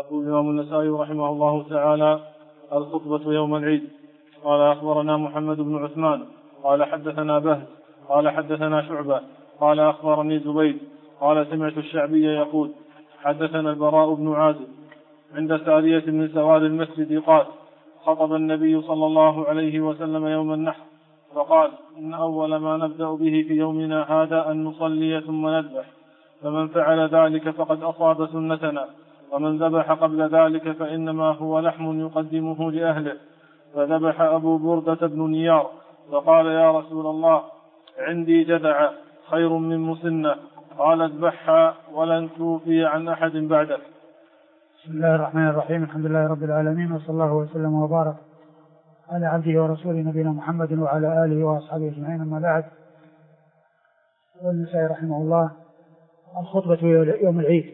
يقول الإمام النسائي رحمه الله تعالى: الخطبة يوم العيد. قال أخبرنا محمد بن عثمان قال حدثنا بهز قال حدثنا شعبة قال أخبرني زبيد قال سمعت الشعبي يقول: حدثنا البراء بن عازب عند سارية من سوار المسجد قال: خطب النبي صلى الله عليه وسلم يوم النحر فقال: إن أول ما نبدأ به في يومنا هذا أن نصلي ثم نذبح، فمن فعل ذلك فقد أصاب سنتنا، ومن ذبح قبل ذلك فإنما هو لحم يقدمه لأهله. فذبح أبو بردة بن نيار فقال: يا رسول الله، عندي جذعة خير من مسنة. قال: اذبحها ولن توفي عن أحد بعدك. بسم الله الرحمن الرحيم. الحمد لله رب العالمين، وصلى الله وسلم وبارك على عبده ورسوله نبينا محمد وعلى آله وأصحابه أجمعين، أما بعد. والنسائي رحمه الله: الخطبة يوم العيد،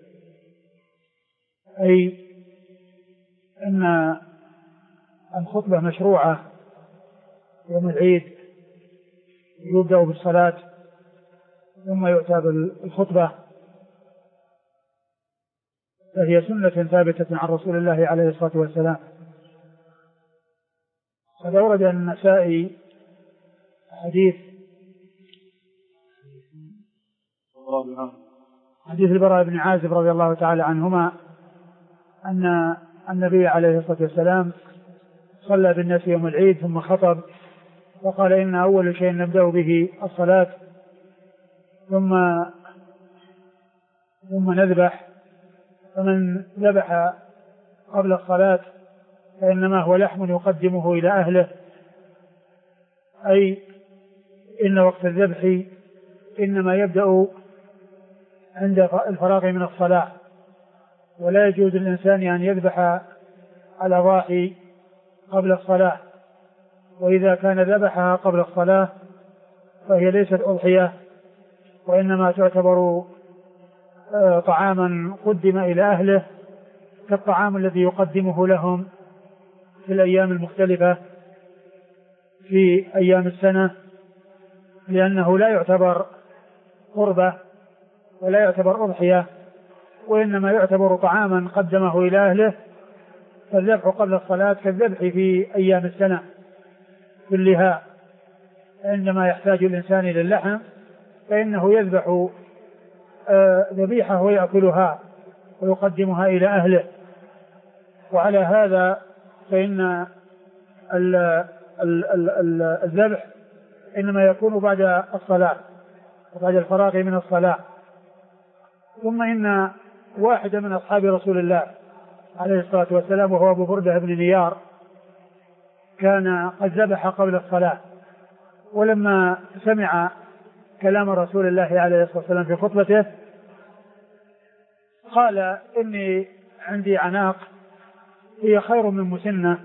أي أن الخطبة مشروعة يوم العيد، يبدأ بالصلاة ثم يؤتى بالخطبة، فهي سنة ثابتة عن رسول الله عليه الصلاة والسلام. قد أورد النسائي حديث البراء بن عازب رضي الله تعالى عنهما أن النبي عليه الصلاة والسلام صلى بالناس يوم العيد ثم خطب وقال: إن أول شيء نبدأ به الصلاة ثم نذبح، فمن ذبح قبل الصلاة فإنما هو لحم يقدمه إلى أهله، أي إن وقت الذبح إنما يبدأ عند الفراغ من الصلاة، ولا يجوز للإنسان أن يذبح الأضاحي قبل الصلاة، وإذا كان ذبحها قبل الصلاة فهي ليست أضحية، وإنما تعتبر طعاما قدم إلى أهله، كالطعام الذي يقدمه لهم في الأيام المختلفة في أيام السنة، لأنه لا يعتبر قربة ولا يعتبر أضحية، وإنما يعتبر طعاما قدمه إلى أهله. فالذبح قبل الصلاة كالذبح في أيام السنة كلها، عندما يحتاج الإنسان إلى اللحم فإنه يذبح ذبيحة ويأكلها ويقدمها إلى أهله. وعلى هذا فإن الذبح إنما يكون بعد الصلاة وبعد الفراغ من الصلاة. ثم إن واحد من أصحاب رسول الله عليه الصلاة والسلام وهو أبو بردة بن نيار كان قد ذبح قبل الصلاة، ولما سمع كلام رسول الله عليه الصلاة والسلام في خطبته قال: إني عندي عناق هي خير من مسنة،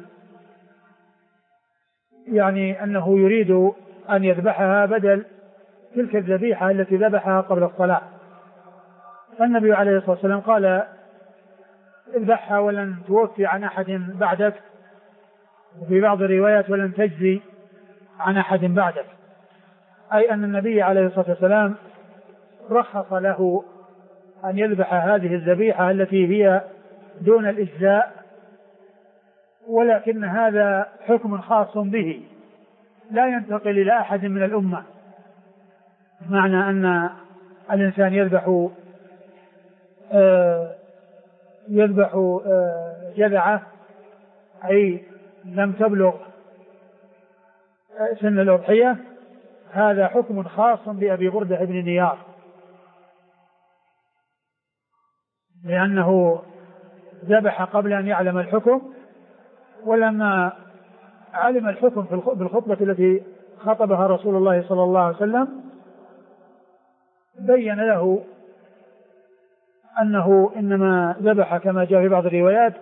يعني أنه يريد أن يذبحها بدل تلك الذبيحة التي ذبحها قبل الصلاة. فالنبي عليه الصلاة والسلام قال: اذبحها ولن توفي عن أحد بعدك، وفي بعض الروايات ولن تجزي عن أحد بعدك، أي أن النبي عليه الصلاة والسلام رخص له أن يذبح هذه الذبيحة التي هي دون الإجزاء، ولكن هذا حكم خاص به لا ينتقل إلى أحد من الأمة، معنى أن الإنسان يذبح جذعة أي لم تبلغ سن الأضحية، هذا حكم خاص بأبي بردة بن نيار، لأنه ذبح قبل أن يعلم الحكم، ولما علم الحكم بالخطبة التي خطبها رسول الله صلى الله عليه وسلم بين له أنه إنما ذبح كما جاء في بعض الروايات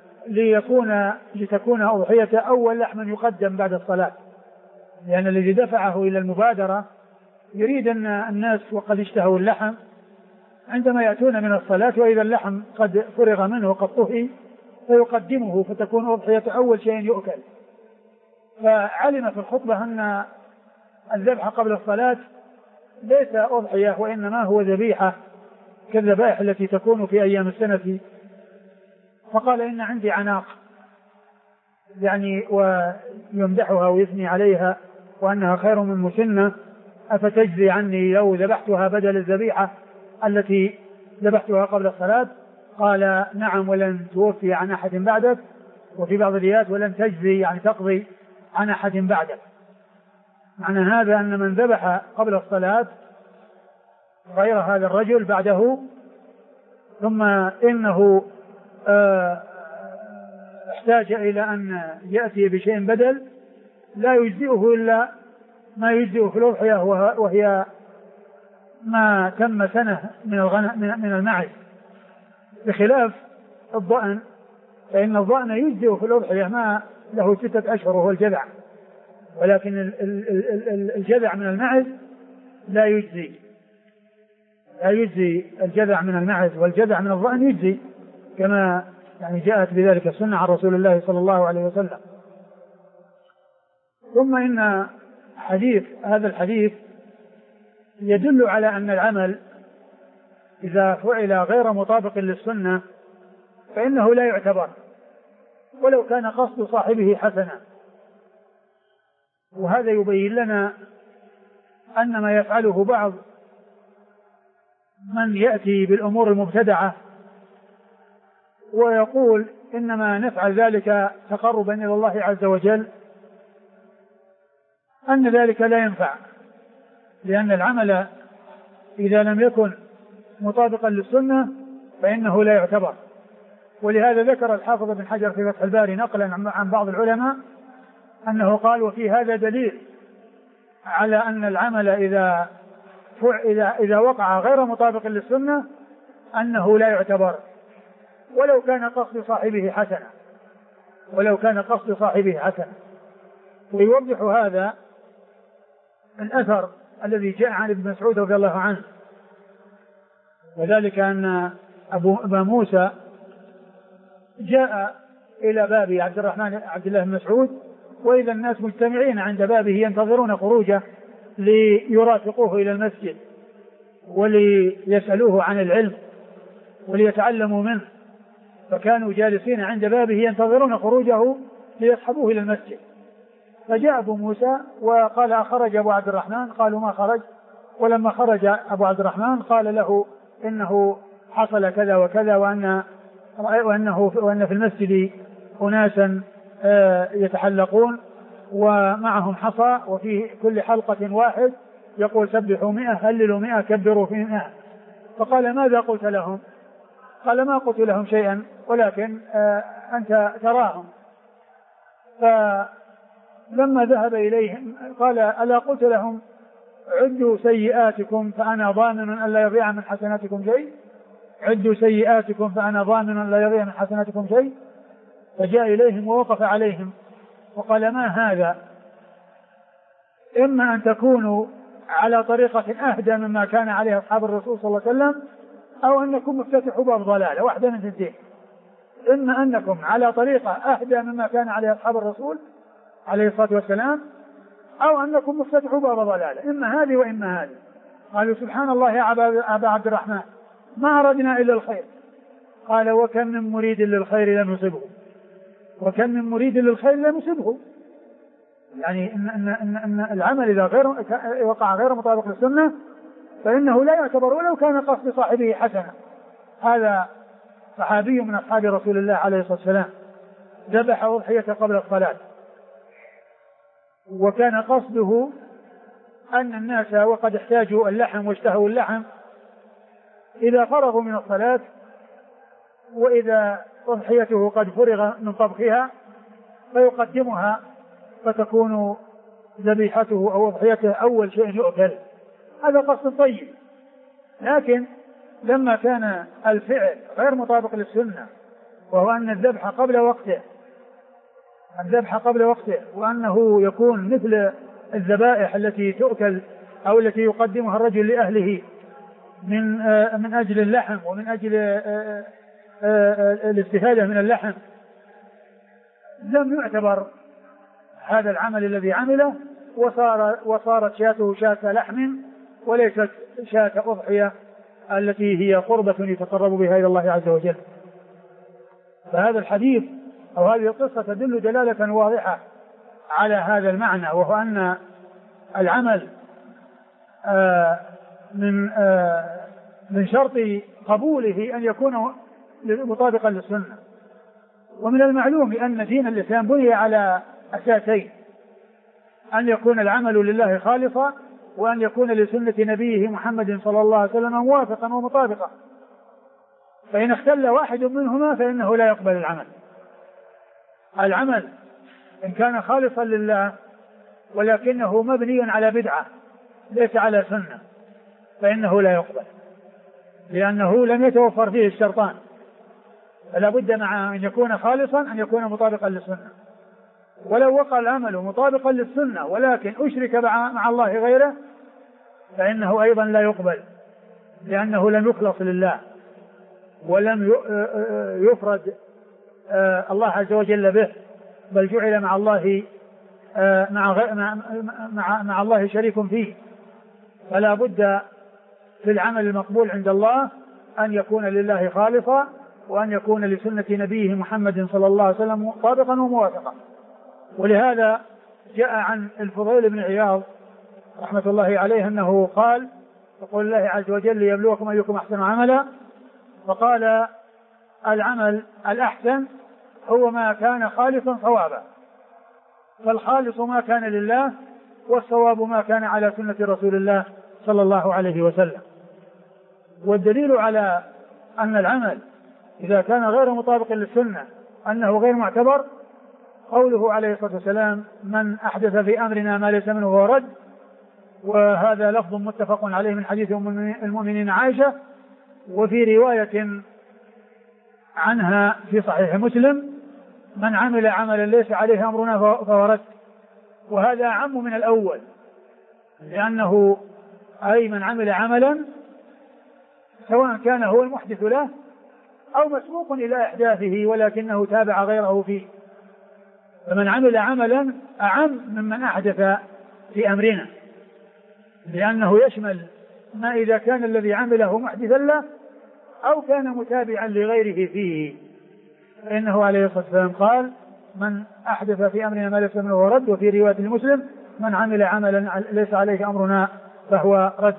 لتكون أضحية أول لحم يقدم بعد الصلاة، لأن الذي دفعه إلى المبادرة يريد أن الناس وقد اشتهوا اللحم عندما يأتون من الصلاة، وإذا اللحم قد فرغ منه وقد طهي فيقدمه فتكون أضحية أول شيء يؤكل. فعلم في الخطبة أن الذبح قبل الصلاة ليس أضحية، وإنما هو ذبيحة كالذبائح التي تكون في أيام السنة فقال إن عندي عناق، يعني ويمدحها ويثني عليها وأنها خير من مسنة، أفتجزي عني لو ذبحتها بدل الذبيحة التي ذبحتها قبل الصلاة؟ قال نعم، ولن توفي عن أحد بعدك، وفي بعض الروايات ولن تجزي يعني تقضي عن أحد بعدك. معنى هذا أن من ذبح قبل الصلاة غير هذا الرجل بعده ثم إنه احتاج إلى أن يأتي بشيء بدل، لا يجزئه إلا ما يجزئ في الأضحية، وهي ما تم سنة من المعز، بخلاف الضأن، فإن الضأن يجزئ في الأضحية ما له 6 أشهر وهو الجذع، ولكن الجذع من المعز لا يجزي الجذع من المعز، والجذع من الضأن يجزي، كما يعني جاءت بذلك السنة عن رسول الله صلى الله عليه وسلم. ثم إن هذا الحديث يدل على أن العمل إذا فعل غير مطابق للسنة فإنه لا يعتبر ولو كان قصد صاحبه حسنا. وهذا يبين لنا أن ما يفعله بعض من يأتي بالأمور المبتدعة ويقول إنما نفعل ذلك تقربا إلى الله عز وجل، أن ذلك لا ينفع، لأن العمل إذا لم يكن مطابقا للسنة فإنه لا يعتبر. ولهذا ذكر الحافظ بن حجر في فتح الباري نقلا عن بعض العلماء أنه قال وفي هذا دليل على أن العمل إذا وقع غير مطابق للسنة أنه لا يعتبر ولو كان قصد صاحبه حسنا. ويوضح هذا الأثر الذي جاء عن ابن مسعود رضي الله عنه، وذلك أن أبا موسى جاء إلى باب عبد الله بن مسعود، وإذا الناس مجتمعين عند بابه ينتظرون خروجه ليرافقوه إلى المسجد وليسألوه عن العلم وليتعلموا منه، فكانوا جالسين عند بابه ينتظرون خروجه ليصحبوه إلى المسجد. فجاء أبو موسى وقال أخرج أبو عبد الرحمن؟ قالوا ما خرج. ولما خرج أبو عبد الرحمن قال له إنه حصل كذا وكذا، وأن في المسجد أناسا يتحلقون ومعهم حصى وفي كل حلقة واحد يقول سبحوا 100 هللوا 100 كبروا في 100. فقال ماذا قلت لهم؟ قال ما قلت لهم شيئا ولكن أنت تراهم. فلما ذهب إليهم قال ألا قلت لهم عدوا سيئاتكم فأنا ضامن أن لا يضيع من حسناتكم شيء؟ عدوا سيئاتكم فأنا ضامن أن لا يضيع من حسناتكم شيء. فجاء إليهم ووقف عليهم وقال ما هذا؟ إما أن تكونوا على طريقة أهدى مما كان عليه أصحاب الرسول صلى الله عليه وسلم، أو أنكم مفتتحوا باب ضلالة، واحدة من اثنتين، إما أنكم على طريقة أهدى مما كان عليه أصحاب الرسول عليه الصلاة والسلام، أو أنكم مفتتحوا باب ضلالة، إما هذه وإما هذه. قالوا سبحان الله يا أبا عبد الرحمن ما أردنا إلا الخير. قال وكم من مريد للخير لم يصبه، وكم من مريد للخير لم يصبه. يعني إن العمل إذا وقع غير مطابق للسنة فإنه لا يعتبر ولو كان قصد صاحبه حسنا. هذا صحابي من أصحاب رسول الله عليه الصلاة والسلام ذبح أضحية قبل الصلاة، وكان قصده أن الناس وقد احتاجوا اللحم واشتهوا اللحم إذا فرغوا من الصلاة، وإذا أضحيته قد فرغ من طبخها فيقدمها فتكون ذبيحته أو أضحيته أول شيء يؤكل. هذا قصد طيب، لكن لما كان الفعل غير مطابق للسنة، وهو أن الذبح قبل وقته، وأنه يكون مثل الذبائح التي تؤكل أو التي يقدمها الرجل لأهله من أجل اللحم ومن أجل الاستفادة من اللحم، لم يعتبر هذا العمل الذي عمله، وصارت شاته شاة لحم وليست شاة أضحية التي هي قربة يتقرب بها إلى الله عز وجل. فهذا الحديث أو هذه القصة تدل دلالة واضحة على هذا المعنى، وهو أن العمل من شرط قبوله أن يكون مطابقا للسنة. ومن المعلوم أن دين الإسلام بني على أساسين: أن يكون العمل لله خالصا، وأن يكون لسنة نبيه محمد صلى الله عليه وسلم موافقا ومطابقا. فإن اختل واحد منهما فإنه لا يقبل العمل. العمل إن كان خالصا لله ولكنه مبني على بدعة ليس على سنة فإنه لا يقبل، لأنه لم يتوفر فيه الشرطان. فلا بد مع أن يكون خالصا أن يكون مطابقا للسنة. ولو وقع العمل مطابقا للسنة ولكن أشرك مع الله غيره فإنه أيضا لا يقبل، لأنه لم يخلص لله ولم يفرد الله عز وجل به، بل جعل مع الله مع الله شريك فيه. فلا بد في العمل المقبول عند الله أن يكون لله خالصا، وأن يكون لسنة نبيه محمد صلى الله عليه وسلم مطابقا وموافقا. ولهذا جاء عن الفضيل بن عياض رحمة الله عليه أنه قال: يقول الله عز وجل ليبلوكم أيكم أحسن عملا، فقال: العمل الأحسن هو ما كان خالصا صوابا، فالخالص ما كان لله، والصواب ما كان على سنة رسول الله صلى الله عليه وسلم. والدليل على أن العمل إذا كان غير مطابق للسنة أنه غير معتبر قوله عليه الصلاة والسلام: من أحدث في أمرنا ما ليس منه فهو رد. وهذا لفظ متفق عليه من حديث المؤمنين عائشة. وفي رواية عنها في صحيح مسلم: من عمل عملا ليس عليه أمرنا فهو رد. وهذا أعم من الأول، لأنه أي من عمل عملا سواء كان هو المحدث له أو مسبوق إلى إحداثه ولكنه تابع غيره فيه. فمن عمل عملا أعم ممن أحدث في أمرنا، لأنه يشمل ما إذا كان الذي عمله محدثا له أو كان متابعا لغيره فيه. فإنه عليه الصلاة والسلام قال: من أحدث في أمرنا ما ليس منه فهو رد. وفي رواية المسلم: من عمل عملا ليس عليه أمرنا فهو رد.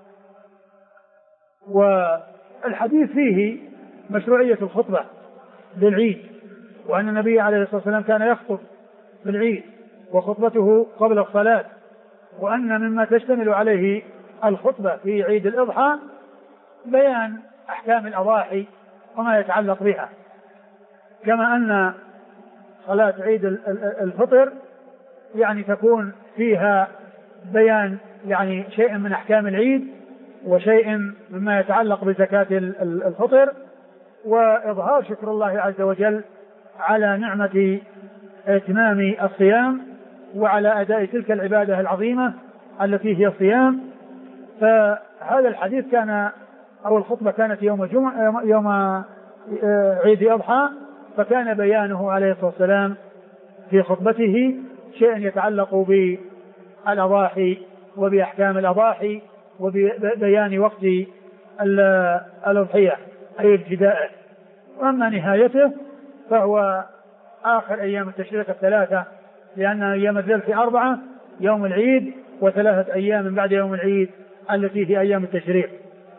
والحديث فيه مشروعية الخطبة للعيد، وأن النبي عليه الصلاة والسلام كان يخطب في العيد وخطبته قبل الصلاة، وأن مما تشتمل عليه الخطبة في عيد الأضحى بيان أحكام الأضاحي وما يتعلق بها، كما أن صلاة عيد الفطر يعني تكون فيها بيان يعني شيء من أحكام العيد وشيء مما يتعلق بزكاة الفطر، وإظهار شكر الله عز وجل على نعمة إتمام الصيام وعلى أداء تلك العبادة العظيمة التي هي الصيام. فهذا الحديث كان أو الخطبة كانت يوم عيد أضحى، فكان بيانه عليه الصلاة والسلام في خطبته شيء يتعلق بالأضاحي وبأحكام الأضاحي وببيان وقت الأضحية أي ابتداءه. وأما نهايته فهو آخر أيام التشريق الثلاثة، لأن أيام الذبح 4 يوم العيد و3 أيام بعد يوم العيد التي هي أيام التشريق.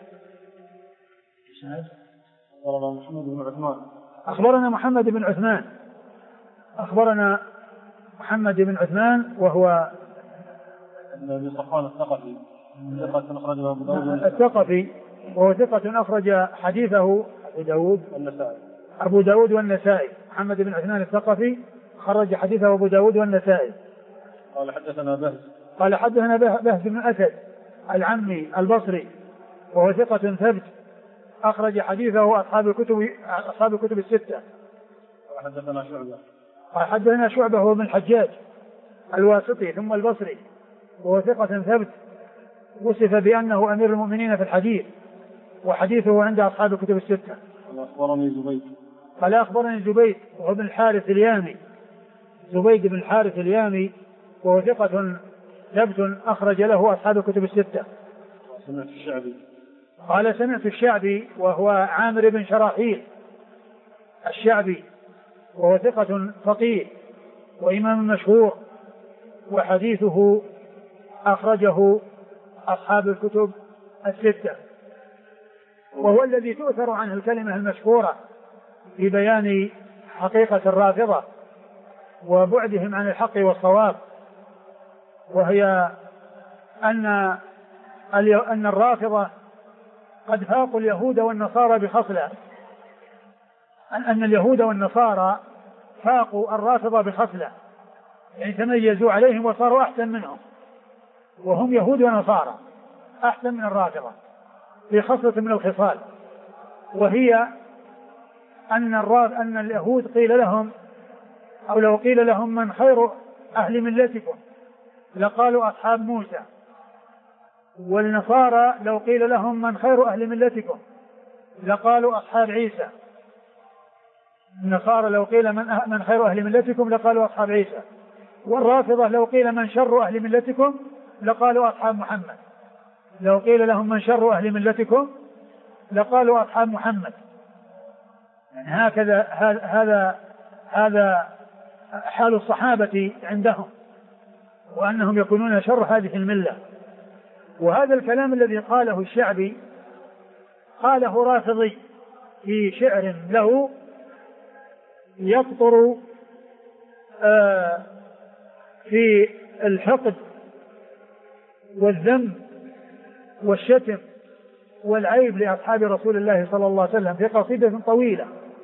أخبرنا محمد بن عثمان وهو الثقفي، وهو ثقة أخرج حديثه أبو داود والنسائي. محمد بن عثمان الثقفي خرج حديثه أبو داود والنسائي. قال حدثنا بهز بن أسد العمي البصري، وهو ثقة ثبت أخرج حديثه أصحاب الكتب الستة. قال حدثنا شعبة هو بن الحجاج الواسطي ثم البصري، وهو ثقة ثبت وصف بأنه أمير المؤمنين في الحديث، وحديثه عند أصحاب الكتب الستة. قال أخبرني زبيد وهو بن الحارث اليامي، زبيد بن الحارث اليامي، وهو ثقة ثبت أخرج له أصحاب الكتب الستة. قال سمعت الشعبي وهو عامر بن شراحيل، الشعبي، وهو ثقة فقيه وإمام مشهور، وحديثه أخرجه أصحاب الكتب الستة، وهو الذي تؤثر عنه الكلمة المشهورة في بيان حقيقة الرافضة وبعدهم عن الحق والصواب، وهي أن الرافضة قد فاقوا اليهود والنصارى بخصلة، أن اليهود والنصارى فاقوا الرافضة بخصلة، يعني تميزوا عليهم وصاروا أحسن منهم، وهم يهود ونصارى أحسن من الرافضة في خصلة من الخصال، وهي أن اليهود قيل لهم، أو لو قيل لهم من خير أهل ملتكم لقالوا أصحاب موسى، والنصارى لو قيل لهم من خير أهل ملتكم لقالوا أصحاب عيسى. النصارى لو قيل من خير أهل ملتكم لقالوا أصحاب عيسى، والرافضة لو قيل من شر أهل ملتكم لقالوا أصحاب محمد. لو قيل لهم من شر أهل ملتكم لقالوا أصحاب محمد. يعني هكذا هذا حال الصحابة عندهم، وأنهم يكونون شر هذه الملة. وهذا الكلام الذي قاله الشعبي قاله رافضي في شعر له يقطر في الحقد والذم والشتم والعيب لأصحاب رسول الله صلى الله عليه وسلم في قصيدة طويلة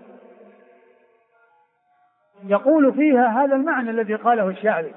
يقول فيها هذا المعنى الذي قاله الشعبي.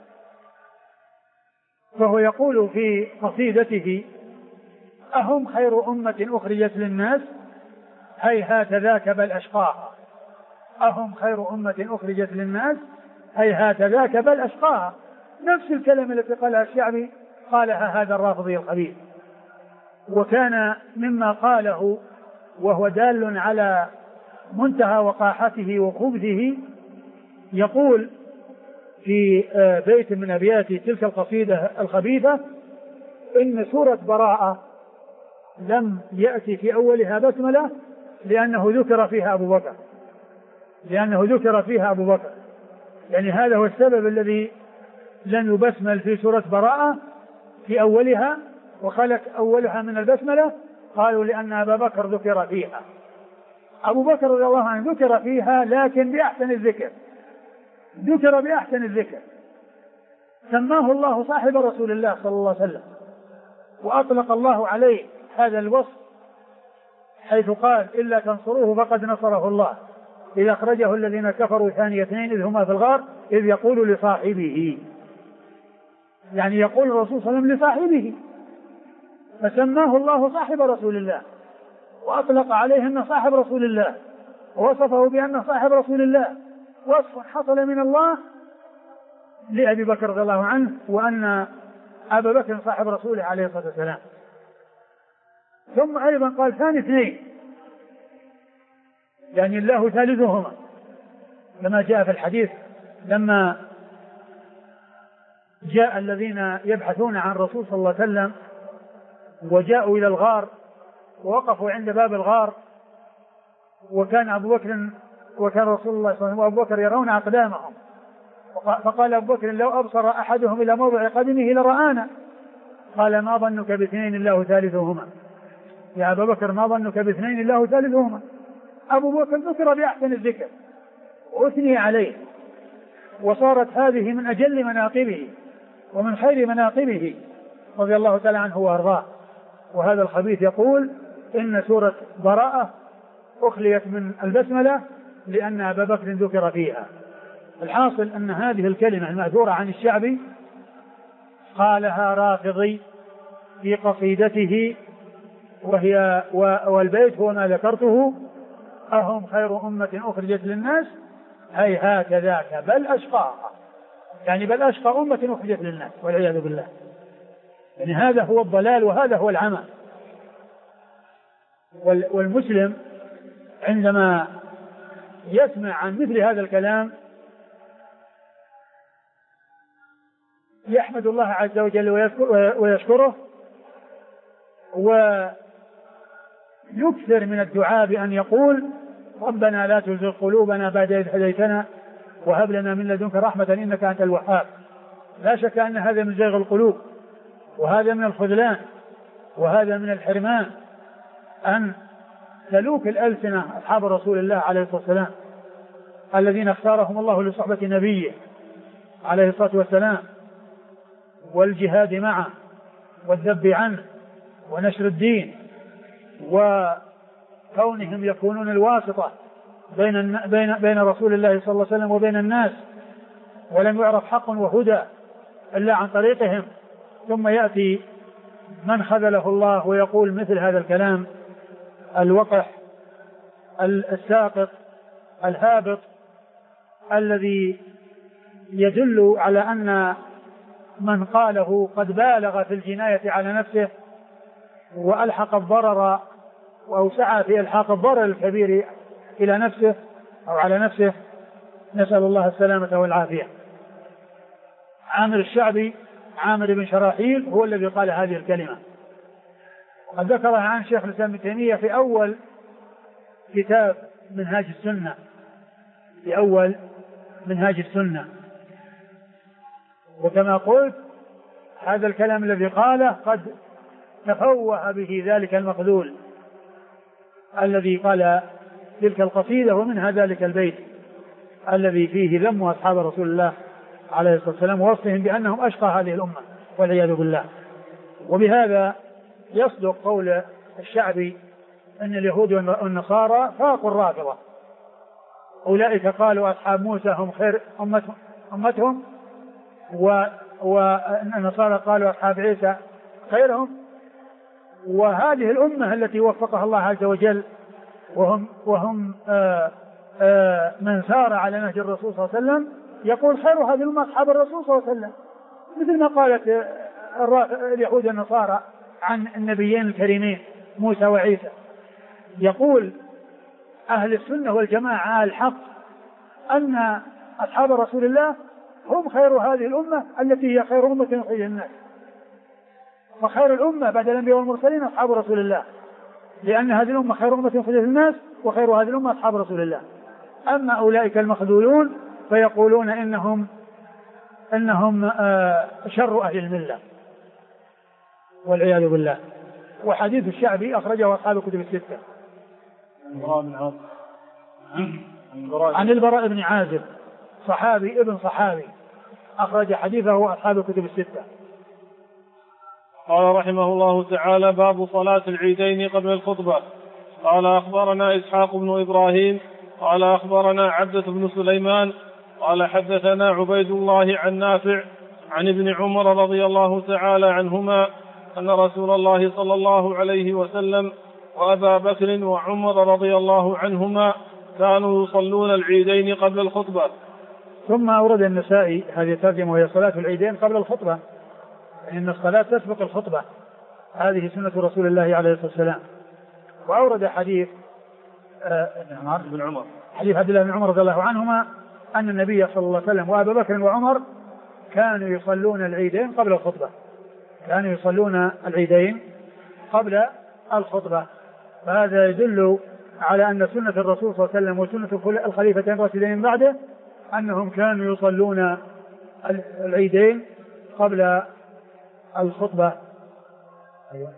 فهو يقول في قصيدته: أهم خير أمة أخرجت للناس هيهات ذاك بل أشقاها. أهم خير أمة أخرجت للناس هيهات ذاك بل أشقاها. نفس الكلمة التي قالها الشعبي قالها هذا الرافضي الخبيث. وكان مما قاله وهو دال على منتهى وقاحته وخبثه، يقول في بيت من أبيات تلك القصيدة الخبيثة: إن سورة براءة لم يأتي في أولها بسملة لأنه ذكر فيها أبو بكر. يعني هذا هو السبب الذي لن يبسمل في سورة براءة في أولها، وخلت أولها من البسملة. قالوا لأن أبا بكر ذكر فيها. أبو بكر رضي الله عنه ذكر فيها لكن بأحسن الذكر، ذكر بأحسن الذكر، سماه الله صاحب رسول الله صلى الله عليه وسلم، وأطلق الله عليه هذا الوصف حيث قال: إلا تنصروه فقد نصره الله إذ أخرجه الذين كفروا ثاني اثنين إذ هما في الغار إذ يقول لصاحبه، يعني يقول الرسول صلى الله عليه وسلم لصاحبه، فسماه الله صاحب رسول الله وأطلق عليه أنه صاحب رسول الله ووصفه بأنه صاحب رسول الله، وصف حصل من الله لأبي بكر رضي الله عنه، وأن أبا بكر صاحب رسوله عليه الصلاة والسلام. ثم أيضا قال ثاني اثنين، يعني الله ثالثهما، كما جاء في الحديث لما جاء الذين يبحثون عن الرسول صلى الله عليه وسلم وجاءوا إلى الغار ووقفوا عند باب الغار، وكان رسول الله صلى الله عليه وسلم وأبو بكر يرون أقدامهم، فقال أبو بكر: لو أبصر أحدهم إلى موضع قدمه لرآنا. قال: ما ظنك باثنين الله ثالثهما. يا أبا بكر ما ظنك باثنين الله ثالثهما. أبو بكر ذكر بأحسن الذكر وأثني عليه، وصارت هذه من أجل مناقبه ومن خير مناقبه رضي الله تعالى عنه وأرضاه. وهذا الخبيث يقول إن سورة براءة أخليت من البسملة لأن أبا بكر ذكر فيها. الحاصل أن هذه الكلمة المأثورة عن الشعبي قالها رافضي في قصيدته، والبيت هو ما ذكرته: أهم خير أمة أخرجت للناس هيهات ذاك بل أشقاها. يعني بل أشقى أمة أخرجت للناس والعياذ بالله. يعني هذا هو الضلال وهذا هو العمى. والمسلم عندما يسمع عن مثل هذا الكلام يحمد الله عز وجل ويشكره، ويكثر من الدعاء بأن يقول: ربنا لا تزغ قلوبنا بعد إذ هديتنا وهب لنا من لدنك رحمة إنك أنت الوهاب. لا شك أن هذا من زيغ القلوب، وهذا من الخذلان، وهذا من الحرمان، أن تلوك الألسنة أصحاب رسول الله عليه الصلاة والسلام الذين اختارهم الله لصحبة نبيه عليه الصلاة والسلام والجهاد معه والذب عنه ونشر الدين، وكونهم يكونون الواسطة بين رسول الله صلى الله عليه وسلم وبين الناس، ولم يعرف حق وهدى إلا عن طريقهم. ثم يأتي من خذله الله ويقول مثل هذا الكلام الوقح الساقط الهابط الذي يدل على أن من قاله قد بالغ في الجناية على نفسه وألحق الضرر أو سعى في إلحاق الضرر الكبير إلى نفسه أو على نفسه، نسأل الله السلامة والعافية. عامر الشعبي عامر بن شراحيل هو الذي قال هذه الكلمة، قد ذكرها عن شيخ الإسلام ابن تيمية في أول كتاب منهاج السنة، في أول منهاج السنة. وكما قلت هذا الكلام الذي قاله قد تفوه به ذلك المخذول الذي قال تلك القصيدة، ومنها ذلك البيت الذي فيه ذم أصحاب رسول الله عليه الصلاة والسلام ووصفهم بأنهم أشقى هذه الأمة والعياذ بالله. وبهذا يصدق قول الشعبي أن اليهود والنصارى فاقوا الرافضة، أولئك قالوا أصحاب موسى هم خير أمتهم، والنصارى قالوا أصحاب عيسى خيرهم. وهذه الأمة التي وفقها الله عز وجل وهم من سار على نهج الرسول صلى الله عليه وسلم، يقول خير هذه الأمة أصحاب الرسول صلى الله عليه وسلم، مثل ما قالت اليهود والنصارى عن النبيين الكريمين موسى وعيسى. يقول أهل السنة والجماعة الحق أن أصحاب رسول الله هم خير هذه الأمة التي هي خير أمة أخرجت للناس، فخير الأمة بعد الأنبياء والمرسلين أصحاب رسول الله، لأن هذه الأمة خير أمة أخرجت للناس وخير هذه الأمة أصحاب رسول الله. أما أولئك المخذولون فيقولون إنهم شر أهل الملة والعياذ بالله. وحديث الشعبي أخرجه أصحاب الكتب الستة. عن البراء بن عازب صحابي ابن صحابي أخرج حديثه أصحاب الكتب الستة. قال رحمه الله تعالى: باب صلاة العيدين قبل الخطبة. قال أخبرنا إسحاق بن إبراهيم قال أخبرنا عبدة بن سليمان قال حدثنا عبيد الله عن نافع عن ابن عمر رضي الله تعالى عنهما أن رسول الله صلى الله عليه وسلم وأبا بكر وعمر رضي الله عنهما كانوا يصلون العيدين قبل الخطبة. ثم أورد النسائي هذه الترجمة وهي صلاة العيدين قبل الخطبة، إن الصلاة تسبق الخطبة، هذه سنة رسول الله عليه الصلاة والسلام. وأورد حديث حديث عبد الله بن عمر رضي الله عنهما أن النبي صلى الله عليه وسلم وأبا بكر وعمر كانوا يصلون العيدين قبل الخطبة، كانوا يصلون العيدين قبل الخطبة. فهذا يدل على أن سنة الرسول صلى الله عليه وسلم وسنة الخليفتين الراشدين بعده أنهم كانوا يصلون العيدين قبل الخطبة. أيوة.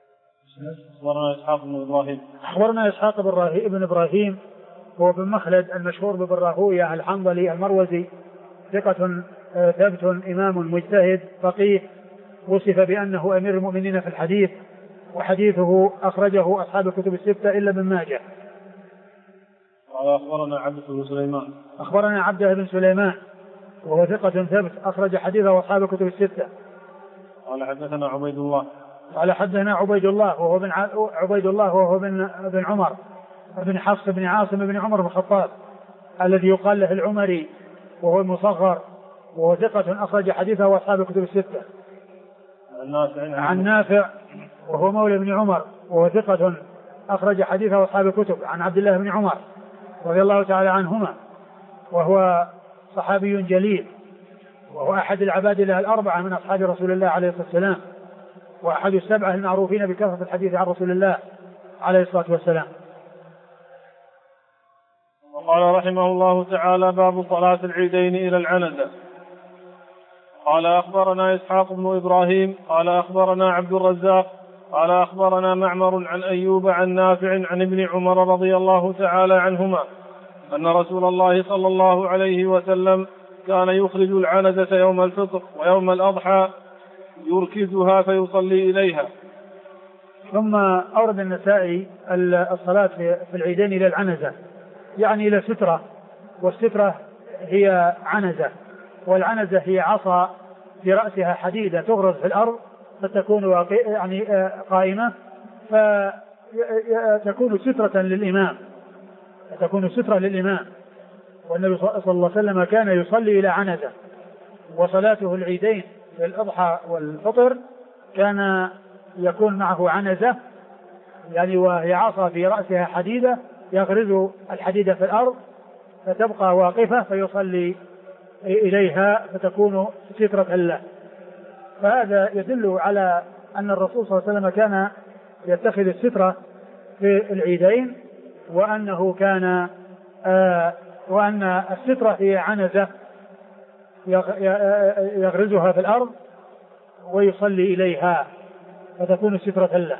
أخبرنا إسحاق بن إبراهيم هو بن مخلد المشهور بن راهوية الحنظلي المروزي، ثقة ثبت إمام مجتهد فقيه، وصف بأنه أمير المؤمنين في الحديث، وحديثه أخرجه أصحاب الكتب الستة إلا ابن ماجه. قال أخبرنا عبدة بن سليمان أخبرنا عبدة بن سليمان وهو ثقة ثبت أخرج حديثه أصحاب الكتب الستة. قال حدثنا عبيد الله قال حدثنا عبيد الله وهو بن عمر بن حفص بن عاصم بن عمر بن الخطاب الذي يقال له العمري، وهو المصغر، وهو ثقة أخرج حديثه أصحاب الكتب الستة. عن نافع وهو مولى بن عمر وهو ثقة أخرج حديثه أصحاب الكتب. عن عبد الله بن عمر رضي الله تعالى عنهما وهو صحابي جليل، وهو أحد العبادلة الأربعة من أصحاب رسول الله عليه الصلاة والسلام، وأحد السبعة المعروفين بكثرة الحديث عن رسول الله عليه الصلاة والسلام. قال رحمه الله تعالى: باب صلاة العيدين إلى العنزة. قال أخبرنا إسحاق بن إبراهيم قال أخبرنا عبد الرزاق قال أخبرنا معمر عن أيوب عن نافع عن ابن عمر رضي الله تعالى عنهما أن رسول الله صلى الله عليه وسلم كان يخرج العنزة يوم الفطر ويوم الأضحى يركزها فيصلي إليها. ثم أورد النسائي الصلاة في العيدين إلى العنزة، يعني إلى سترة، والسترة هي عنزة، والعنزة هي عصا في رأسها حديدة تغرز في الأرض فتكون قائمة، فتكون سترة للإمام، والنبي صلى الله عليه وسلم كان يصلي إلى عنزة، وصلاته العيدين للأضحى والفطر كان يكون معه عنزة، يعني وهي عصا في رأسها حديدة يغرز الحديدة في الأرض فتبقى واقفة فيصلي إليها فتكون سترة له. فهذا يدل على أن الرسول صلى الله عليه وسلم كان يتخذ السترة في العيدين، وأن السترة هي عنزة يغرزها في الأرض ويصلي إليها فتكون سترة له.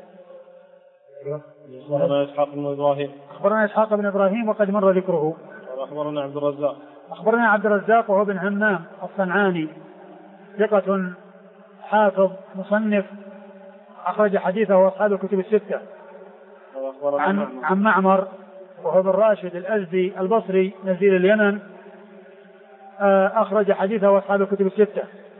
أخبرنا إسحاق بن إبراهيم وقد مر ذكره. أخبرنا عبد الرزاق وهو بن همام الصنعاني ثقة حافظ مصنف أخرج حديثه أصحاب الكتب الستة. عن معمر وهو بن راشد الأزدي البصري نزيل اليمن أخرج حديثه أصحاب الكتب الستة.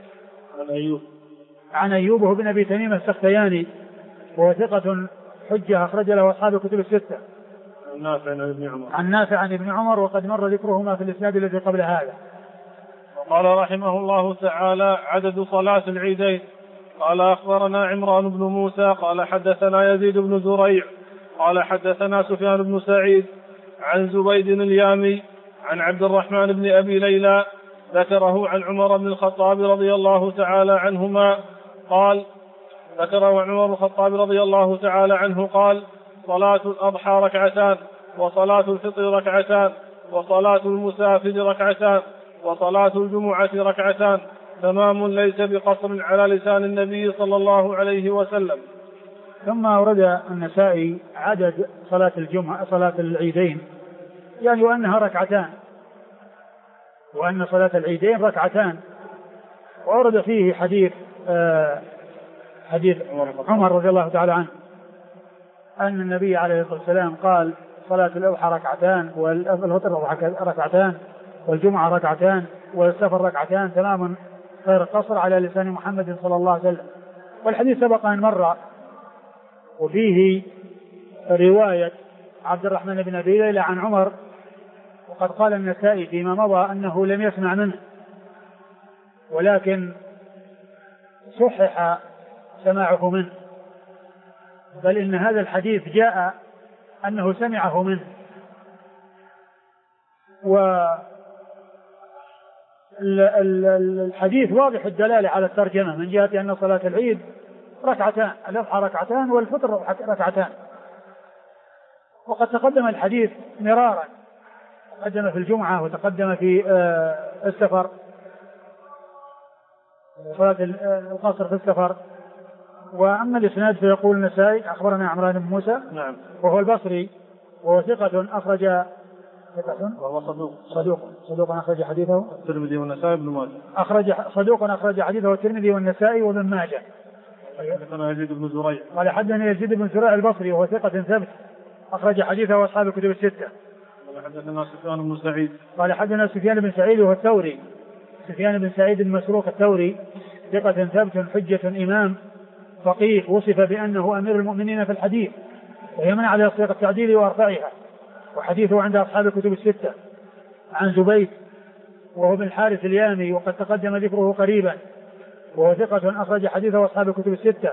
عن أيوب وهو بن أبي تميم السختياني وهو ثقة حجة أخرج له أصحاب الكتب الستة. عن نافع عن ابن عمر وقد مر ذكرهما في الإسناد الذي قبل هذا. قال رحمه الله تعالى: عدد صلاة العيدين. قال أخبرنا عمران بن موسى قال حدثنا يزيد بن زريع قال حدثنا سفيان بن سعيد عن زبيد اليامي عن عبد الرحمن بن أبي ليلى ذكره عن عمر بن الخطاب رضي الله تعالى عنهما قال: ذكره عمر بن الخطاب رضي الله تعالى عنه قال: صلاة الأضحى ركعتان، وصلاة الفطر ركعتان، وصلاة المسافر ركعتان، وصلاة الجمعة ركعتان، تمام ليس بقصر على لسان النبي صلى الله عليه وسلم. ثم أورد النسائي عدد صلاة الجمعة صلاة العيدين، يعني وأنها ركعتان، وأن صلاة العيدين ركعتان، وأورد فيه حديث عمر رضي الله تعالى عنه أن النبي عليه الصلاة والسلام قال: صلاة الأضحى ركعتان، والفطر ركعتان، والجمعة ركعتان، والسفر ركعتان، تمام غير قصر على لسان محمد صلى الله عليه وسلم. والحديث سبق أن مر، وفيه رواية عبد الرحمن بن أبي ليلى عن عمر، وقد قال النسائي فيما مضى أنه لم يسمع منه، ولكن صحح سماعه منه، بل إن هذا الحديث جاء أنه سمعه منه. والحديث واضح الدلالة على الترجمة من جهة أن صلاة العيد ركعتان، الأضحى ركعتان، والفطر ركعتان. وقد تقدم الحديث مرارا، تقدم في الجمعة وتقدم في السفر، صلاة القصر في السفر. وأما الإسناد فيقول النسائي: أخبرنا عمران بن موسى وهو البصري وهو ثقة أخرج وهو صدوق أخرج حديثه الترمذي والنسائي بن ماجه. صدوق أخرج حديثه الترمذي والنسائي وابن ماجه. حدثنا يزيد بن زريع قال حدثنا يزيد بن زريع البصري وهو ثقة ثبت أخرج حديثه وأصحاب الكتب الستة. قال حدثنا سفيان بن سعيد قال حدثنا سفيان بن سعيد وهو الثوري، سفيان بن سعيد المسروق الثوري ثقة ثبت حجة إمام فقيه، وصف بأنه أمير المؤمنين في الحديث، ويمنع على صيغة التعديل وأرفعها، وحديثه عند أصحاب الكتب الستة. عن زبيد وهو بن الحارث اليامي وقد تقدم ذكره قريبا، وهو ثقة أخرج حديثه أصحاب الكتب الستة.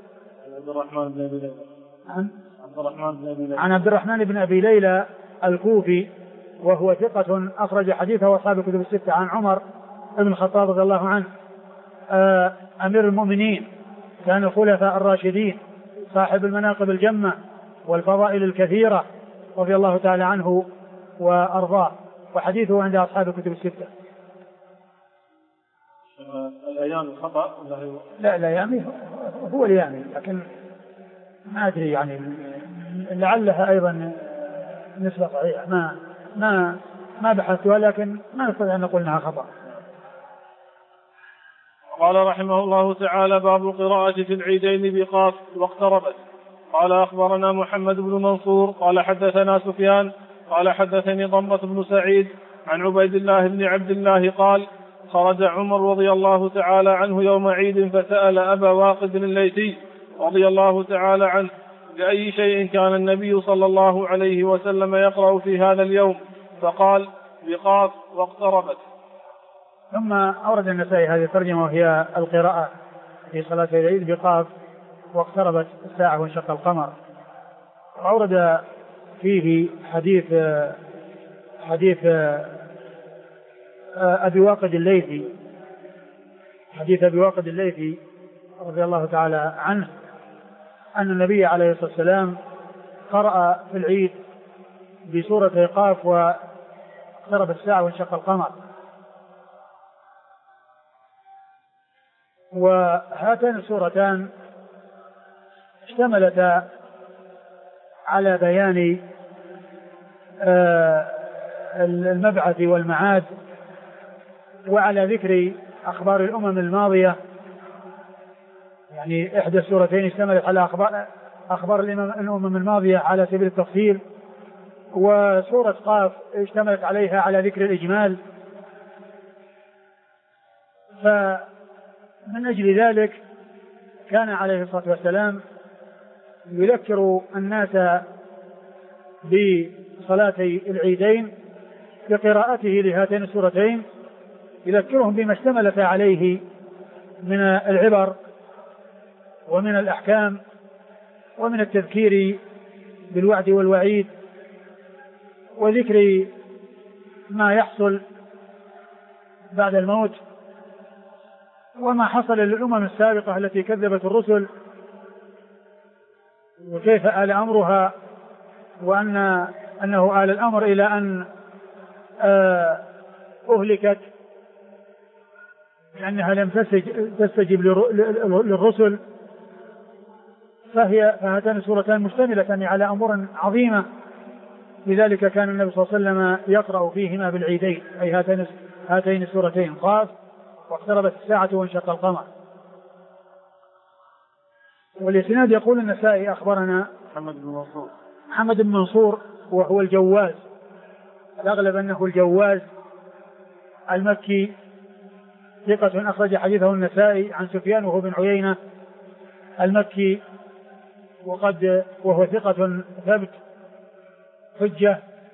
عن عبد الرحمن بن أبي ليلى الكوفي وهو ثقة أخرج حديثه أصحاب الكتب الستة. عن عمر بن الخطاب رضي الله عنه أمير المؤمنين، كان الخلفاء الراشدين، صاحب المناقب الجمة والفضائل الكثيرة، رضي الله تعالى عنه وأرضاه، وحديثه عند أصحاب الكتب الستة. الأيام خطأ لا الأيام هو اليامي، لكن ما أدري يعني لعلها أيضا نسبة صحيحة، ما بحثتها، لكن ما نستطيع أن نقول أنها خطأ. قال رحمه الله تعالى: باب القراءة في العيدين بقاف واقتربت. قال أخبرنا محمد بن منصور قال حدثنا سفيان قال حدثني ضمرة بن سعيد عن عبيد الله بن عبد الله قال: خرج عمر رضي الله تعالى عنه يوم عيد فسأل أبا واقد الليثي رضي الله تعالى عنه: بأي شيء كان النبي صلى الله عليه وسلم يقرأ في هذا اليوم؟ فقال: بقاف واقتربت. ثم أورد النسائي هذه الترجمة وهي القراءة في صلاة العيد بقاف واقتربت الساعة وانشق القمر. أورد فيه حديث أبي واقد الليثي، حديث أبي واقد الليثي رضي الله تعالى عنه أن النبي عليه الصلاة والسلام قرأ في العيد بسورة قاف واقتربت الساعة وانشق القمر. وهاتان السورتان اشتملتا على بيان المبعث والمعاد، وعلى ذكر أخبار الأمم الماضية. يعني إحدى السورتين اشتملت على أخبار الأمم الماضية على سبيل التفصيل، وسورة قاف اشتملت عليها على ذكر الإجمال. فمن أجل ذلك كان عليه الصلاة والسلام يذكر الناس بصلاتي العيدين بقراءته لهاتين السورتين، يذكرهم بما اشتملت عليه من العبر ومن الأحكام ومن التذكير بالوعد والوعيد، وذكر ما يحصل بعد الموت، وما حصل للأمم السابقة التي كذبت الرسل وكيف آل أمرها، وأنه آل الأمر إلى أن أهلكت لأنها لم تستجب للرسل. فهاتان السورتان مشتملتان على أمور عظيمة، لذلك كان النبي صلى الله عليه وسلم يقرأ فيهما بالعيدين، أي هاتين السورتين قاف واقتربت الساعة وانشق القمر. والإسناد يقول النسائي أخبرنا محمد بن منصور وهو الجواز، الأغلب أنه الجواز المكي، ثقة أخرج حديثه النسائي عن سفيان وهو بن عيينة المكي، وهو ثقة ثبت حجة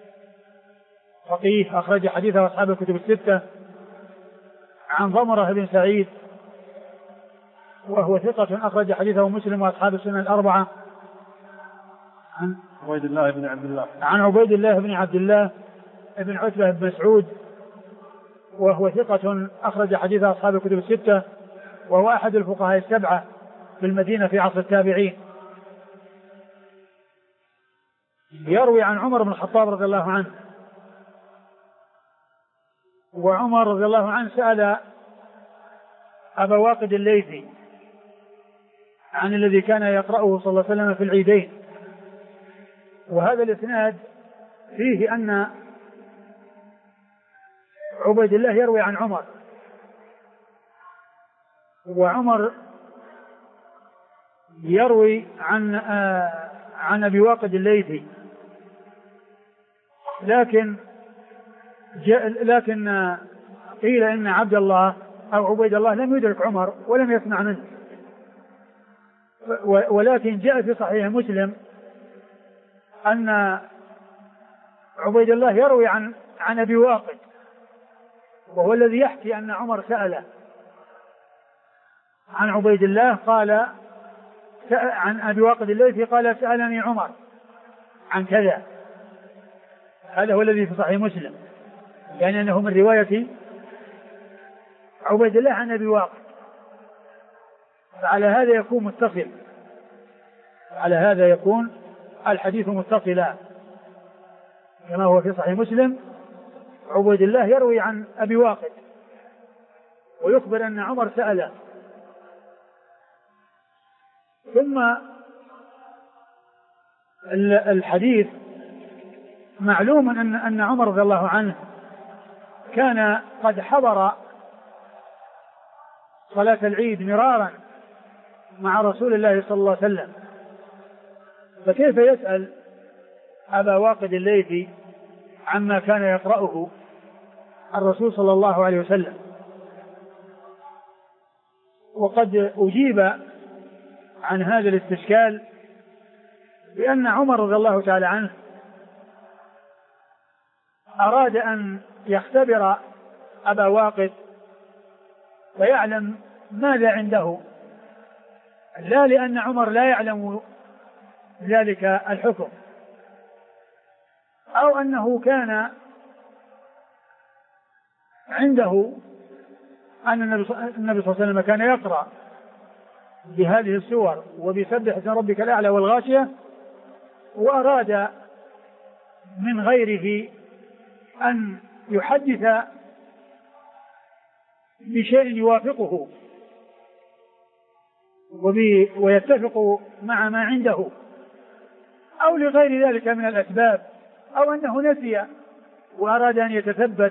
فقيه، أخرج حديثه أصحاب الكتب الستة. عن ضمرة بن سعيد وهو ثقة أخرج حديثه مسلم وأصحاب السنن الأربعة. عن عبيد الله بن عبد الله، عن عبيد الله بن عبد الله بن عتبة بن مسعود وهو ثقة أخرج حديثه أصحاب الكتب الستة، وهو أحد الفقهاء السبعة في المدينة في عصر التابعين. يروي عن عمر بن الخطاب رضي الله عنه، وعمر رضي الله عنه سأل أبا واقد الليثي عن الذي كان يقرأه صلى الله عليه وسلم في العيدين. وهذا الإسناد فيه أن عبيد الله يروي عن عمر، وعمر يروي عن أبي واقد الليثي، لكن قيل إن عبد الله أو عبيد الله لم يدرك عمر ولم يسمع منه، ولكن جاء في صحيح مسلم أن عبيد الله يروي عن أبي واقد، وهو الذي يحكي أن عمر سأله عن عبيد الله، قال عن أبي واقد الليثي قال سألني عمر عن كذا. هذا هو الذي في صحيح مسلم، يعني أنه من رواية عبيد الله عن أبي واقد، فعلى هذا يكون متصل، على هذا يكون الحديث متصلا، كما هو في صحيح مسلم. عبيد الله يروي عن أبي واقد ويخبر أن عمر سأله. ثم الحديث معلوم أن عمر رضي الله عنه كان قد حضر صلاة العيد مرارا مع رسول الله صلى الله عليه وسلم، فكيف يسأل أبا واقد الليثي عما كان يقرأه الرسول صلى الله عليه وسلم؟ وقد أجيب عن هذا الاستشكال بأن عمر رضي الله تعالى عنه أراد أن يختبر أبا واقد ويعلم ماذا عنده، لا لأن عمر لا يعلم ذلك الحكم، أو أنه كان عنده أن النبي صلى الله عليه وسلم كان يقرأ بهذه السور وبسبح اسم ربك الأعلى والغاشية، وأراد من غيره أن يحدث بشيء يوافقه ويتفق مع ما عنده، أو لغير ذلك من الأسباب، أو أنه نسي وأراد أن يتثبت،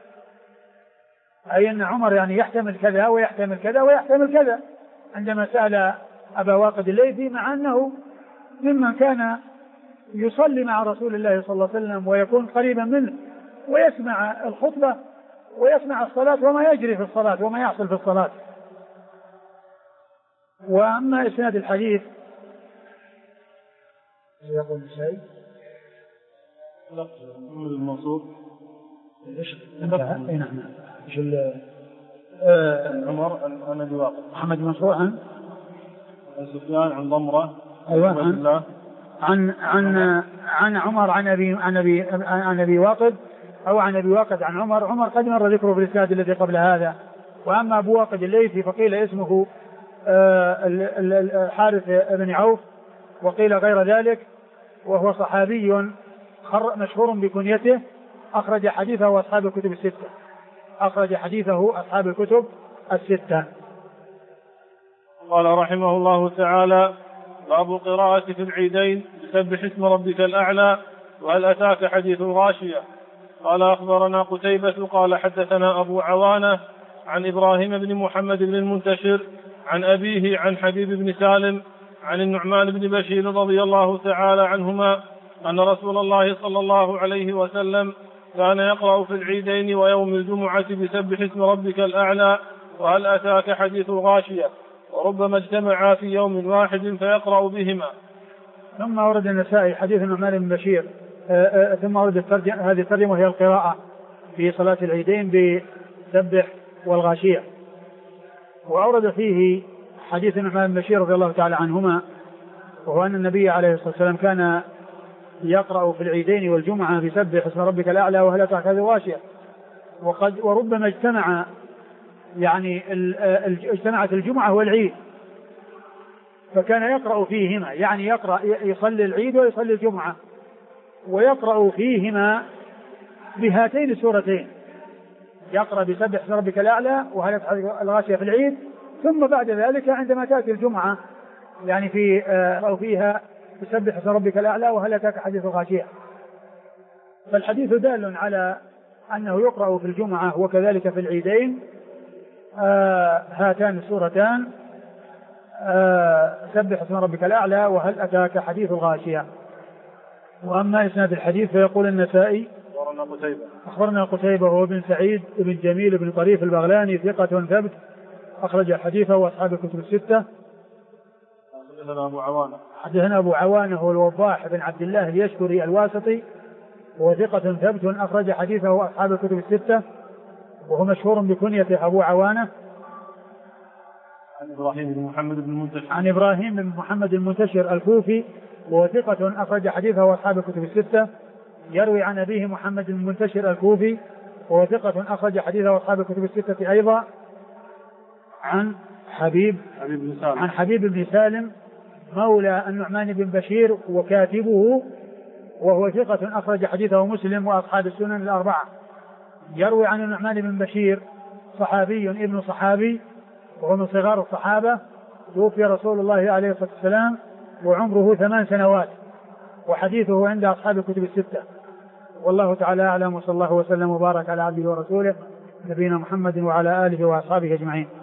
أي أن عمر يعني يحتمل كذا ويحتمل كذا ويحتمل كذا عندما سأل أبا واقد الليثي، مع أنه ممن كان يصلي مع رسول الله صلى الله عليه وسلم ويكون قريبا منه ويسمع الخطبة ويسمع الصلاة وما يجري في الصلاة وما يحصل في الصلاة. وأما إسناد الحديث يقول شيء المنصور نعم عمر عن أبي واقد محمد منصور عن سفيان عن ضمرة أيوة عن عمر عن أبي واقد أو عن أبي واقد عن عمر قد مر ذكره في الإسناد الذي قبل هذا. وأما أبو واقد الليثي فقيل اسمه الحارث بن عوف وقيل غير ذلك، وهو صحابي مشهور بكنيته، أخرج حديثه أصحاب الكتب الستة. قال رحمه الله تعالى: باب القراءة في العيدين بسبح اسم ربك الأعلى وهل أتاك حديث الغاشية. قال أخبرنا قتيبة قال حدثنا أبو عوانة عن إبراهيم بن محمد بن المنتشر عن أبيه عن حبيب بن سالم عن النعمان بن بشير رضي الله تعالى عنهما أن رسول الله صلى الله عليه وسلم كان يقرأ في العيدين ويوم الجمعة بسبح اسم ربك الأعلى وهل أتاك حديث الغاشية، وربما اجتمعا في يوم واحد فيقرأ بهما. ثم ورد النسائي حديث النعمان بن بشير ثم ورد هذه الترجمة وهي القراءة في صلاة العيدين بسبح والغاشية. وأورد فيه حديث النعمان بن بشير رضي الله تعالى عنهما، وهو أن النبي عليه الصلاة والسلام كان يقرأ في العيدين والجمعة بسبح اسم ربك الأعلى وهل أتاك حديث الغاشية. وربما اجتمع يعني اجتمعت الجمعة والعيد فكان يقرأ فيهما، يعني يصلي العيد ويصلي الجمعة ويقرأ فيهما بهاتين السورتين، يقرأ بسبح اسم ربك الأعلى وهل أتاك الغاشية في العيد، ثم بعد ذلك عندما تأتي الجمعة يعني فيها بسبح اسم ربك الأعلى وهل أتاك حديث الغاشية. فالحديث دال على أنه يقرأ في الجمعة وكذلك في العيدين هاتان السورتان سبح اسم ربك الأعلى وهل أتاك حديث الغاشية. وأما إسناد الحديث فيقول النسائي أخبرنا قتيبة وهو بن سعيد بن جميل بن طريف البغلاني ثقة ثبت أخرج حديثه وأصحاب الكتب الستة. حدثنا أبو عوانة هو الوضاح بن عبد الله اليشكري الواسطي وهو ثقة ثبت أخرج حديثه وأصحاب الكتب الستة، وهو مشهور بكنيته أبو عوانة. عن إبراهيم بن محمد المنتشر الكوفي وهو ثقة أخرج حديثه وأصحاب الكتب الستة. يروي عن أبيه محمد المنتشر الكوفي وهو ثقة أخرج حديثه وأصحاب الكتب الستة أيضا. عن حبيب بن سالم مولى النعمان بن بشير وكاتبه، وهو ثقة أخرج حديثه مسلم وأصحاب السنن الأربعة. يروي عن النعمان بن بشير صحابي ابن صحابي وهو من صغار الصحابة، توفي رسول الله عليه الصلاة والسلام وعمره 8 سنوات، وحديثه عند أصحاب الكتب الستة. والله تعالى أعلم، وصلى الله وسلم وبارك على عبده ورسوله نبينا محمد وعلى آله وأصحابه أجمعين.